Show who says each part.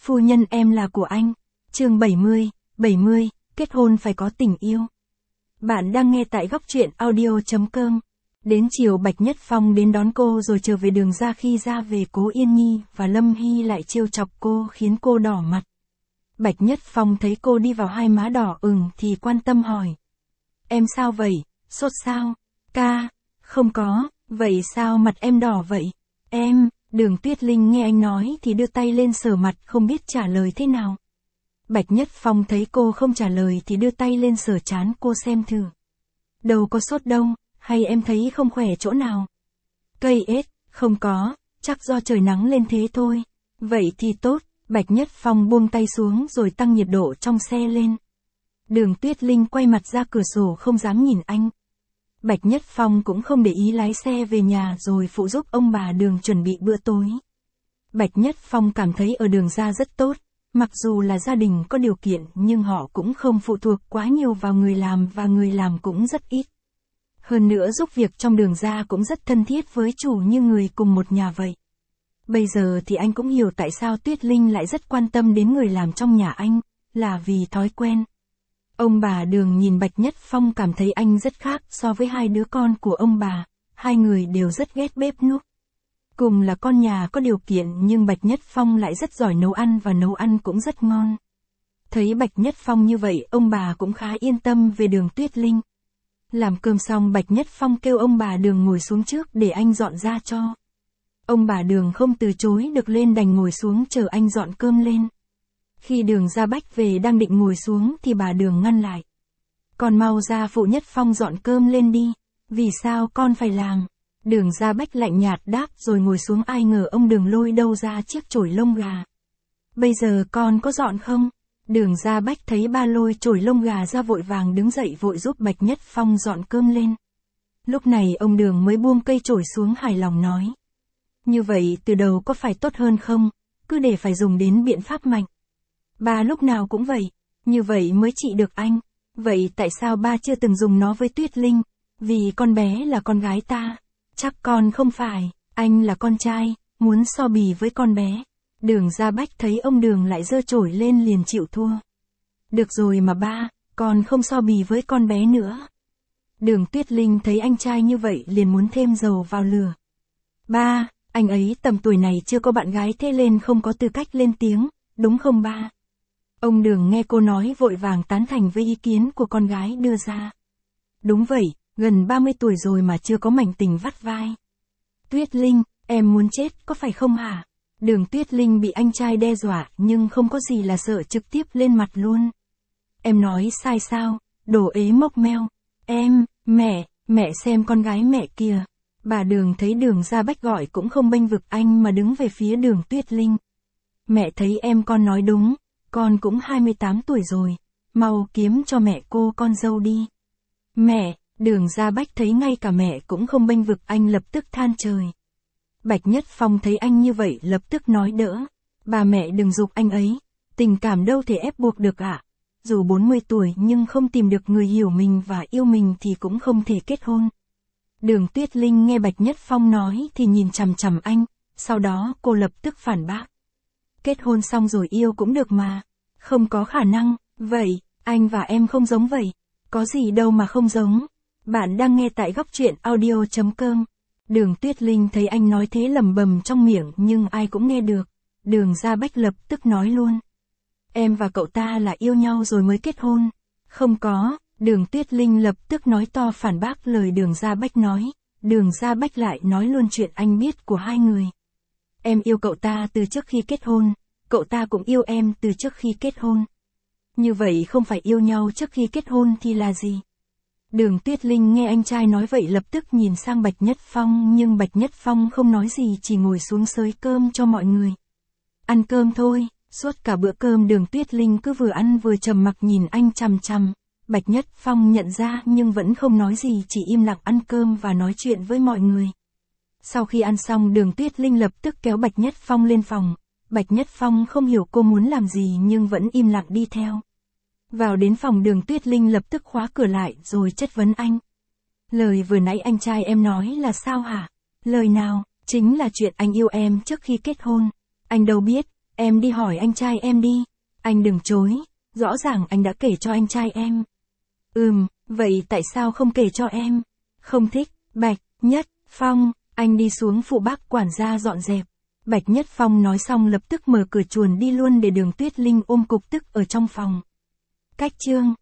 Speaker 1: Phu nhân em là của anh. Chương 70, kết hôn phải có tình yêu. Bạn đang nghe tại góc truyện audio.com. Đến chiều Bạch Nhất Phong đến đón cô rồi trở về đường ra, khi ra về Cố Yên Nhi và Lâm Hy lại trêu chọc cô khiến cô đỏ mặt. Bạch Nhất Phong thấy cô đi vào hai má đỏ ửng thì quan tâm hỏi. Em sao vậy, sốt sao? Ca, không có, vậy sao mặt em đỏ vậy? Em, Đường Tuyết Linh nghe anh nói thì đưa tay lên sờ mặt không biết trả lời thế nào. Bạch Nhất Phong thấy cô không trả lời thì đưa tay lên sờ trán cô xem thử. Đâu có sốt đâu, hay em thấy không khỏe chỗ nào? Cây ết, không có, chắc do trời nắng lên thế thôi. Vậy thì tốt, Bạch Nhất Phong buông tay xuống rồi tăng nhiệt độ trong xe lên. Đường Tuyết Linh quay mặt ra cửa sổ không dám nhìn anh. Bạch Nhất Phong cũng không để ý lái xe về nhà rồi phụ giúp ông bà Đường chuẩn bị bữa tối. Bạch Nhất Phong cảm thấy ở Đường ra rất tốt, mặc dù là gia đình có điều kiện nhưng họ cũng không phụ thuộc quá nhiều vào người làm và người làm cũng rất ít. Hơn nữa giúp việc trong Đường ra cũng rất thân thiết với chủ như người cùng một nhà vậy. Bây giờ thì anh cũng hiểu tại sao Tuyết Linh lại rất quan tâm đến người làm trong nhà anh, là vì thói quen. Ông bà Đường nhìn Bạch Nhất Phong cảm thấy anh rất khác so với hai đứa con của ông bà, hai người đều rất ghét bếp núc. Cùng là con nhà có điều kiện nhưng Bạch Nhất Phong lại rất giỏi nấu ăn và nấu ăn cũng rất ngon. Thấy Bạch Nhất Phong như vậy ông bà cũng khá yên tâm về Đường Tuyết Linh. Làm cơm xong Bạch Nhất Phong kêu ông bà Đường ngồi xuống trước để anh dọn ra cho. Ông bà Đường không từ chối được lên đành ngồi xuống chờ anh dọn cơm lên. Khi Đường Gia Bách về đang định ngồi xuống thì bà Đường ngăn lại. Con mau ra phụ Nhất Phong dọn cơm lên đi, vì sao con phải làm? Đường Gia Bách lạnh nhạt đáp rồi ngồi xuống, ai ngờ ông Đường lôi đâu ra chiếc chổi lông gà. Bây giờ con có dọn không? Đường Gia Bách thấy ba lôi chổi lông gà ra vội vàng đứng dậy vội giúp Bạch Nhất Phong dọn cơm lên. Lúc này ông Đường mới buông cây chổi xuống hài lòng nói. Như vậy từ đầu có phải tốt hơn không? Cứ để phải dùng đến biện pháp mạnh. Ba lúc nào cũng vậy, như vậy mới trị được anh. Vậy tại sao ba chưa từng dùng nó với Tuyết Linh? Vì con bé là con gái ta. Chắc con không phải, anh là con trai, muốn so bì với con bé. Đường Gia Bách thấy ông Đường lại giơ chổi lên liền chịu thua. Được rồi mà ba, con không so bì với con bé nữa. Đường Tuyết Linh thấy anh trai như vậy liền muốn thêm dầu vào lửa. Ba, anh ấy tầm tuổi này chưa có bạn gái thế nên không có tư cách lên tiếng, đúng không ba? Ông Đường nghe cô nói vội vàng tán thành với ý kiến của con gái đưa ra. Đúng vậy, gần 30 tuổi rồi mà chưa có mảnh tình vắt vai. Tuyết Linh, em muốn chết có phải không hả? Đường Tuyết Linh bị anh trai đe dọa nhưng không có gì là sợ, trực tiếp lên mặt luôn. Em nói sai sao, đồ ế mốc meo. Em, mẹ xem con gái mẹ kìa. Bà Đường thấy Đường Gia Bách gọi cũng không bênh vực anh mà đứng về phía Đường Tuyết Linh. Mẹ thấy em con nói đúng, con cũng 28 tuổi rồi, mau kiếm cho mẹ cô con dâu đi. Mẹ, Đường Gia Bách thấy ngay cả mẹ cũng không bênh vực anh lập tức than trời. Bạch Nhất Phong thấy anh như vậy lập tức nói đỡ. Bà mẹ đừng giục anh ấy, tình cảm đâu thể ép buộc được ạ. Dù 40 tuổi nhưng không tìm được người hiểu mình và yêu mình thì cũng không thể kết hôn. Đường Tuyết Linh nghe Bạch Nhất Phong nói thì nhìn chằm chằm anh, sau đó cô lập tức phản bác. Kết hôn xong rồi yêu cũng được mà, không có khả năng, vậy, anh và em không giống vậy, có gì đâu mà không giống. Bạn đang nghe tại góc truyện audio.com. Đường Tuyết Linh thấy anh nói thế lẩm bẩm trong miệng nhưng ai cũng nghe được. Đường Gia Bách lập tức nói luôn. Em và cậu ta là yêu nhau rồi mới kết hôn. Không có, Đường Tuyết Linh lập tức nói to phản bác lời Đường Gia Bách nói. Đường Gia Bách lại nói luôn chuyện anh biết của hai người. Em yêu cậu ta từ trước khi kết hôn, cậu ta cũng yêu em từ trước khi kết hôn. Như vậy không phải yêu nhau trước khi kết hôn thì là gì? Đường Tuyết Linh nghe anh trai nói vậy lập tức nhìn sang Bạch Nhất Phong nhưng Bạch Nhất Phong không nói gì chỉ ngồi xuống xới cơm cho mọi người. Ăn cơm thôi, suốt cả bữa cơm Đường Tuyết Linh cứ vừa ăn vừa trầm mặc nhìn anh chằm chằm. Bạch Nhất Phong nhận ra nhưng vẫn không nói gì, chỉ im lặng ăn cơm và nói chuyện với mọi người. Sau khi ăn xong Đường Tuyết Linh lập tức kéo Bạch Nhất Phong lên phòng. Bạch Nhất Phong không hiểu cô muốn làm gì nhưng vẫn im lặng đi theo. Vào đến phòng Đường Tuyết Linh lập tức khóa cửa lại rồi chất vấn anh. Lời vừa nãy anh trai em nói là sao hả? Lời nào? Chính là chuyện anh yêu em trước khi kết hôn. Anh đâu biết, Em đi hỏi anh trai em đi. Anh đừng chối. Rõ ràng anh đã kể cho anh trai em. Vậy tại sao không kể cho em? Không thích. Bạch Nhất Phong, anh đi xuống phụ bác quản gia dọn dẹp. Bạch Nhất Phong nói xong lập tức mở cửa chuồn đi luôn để Đường Tuyết Linh ôm cục tức ở trong phòng. Cách chương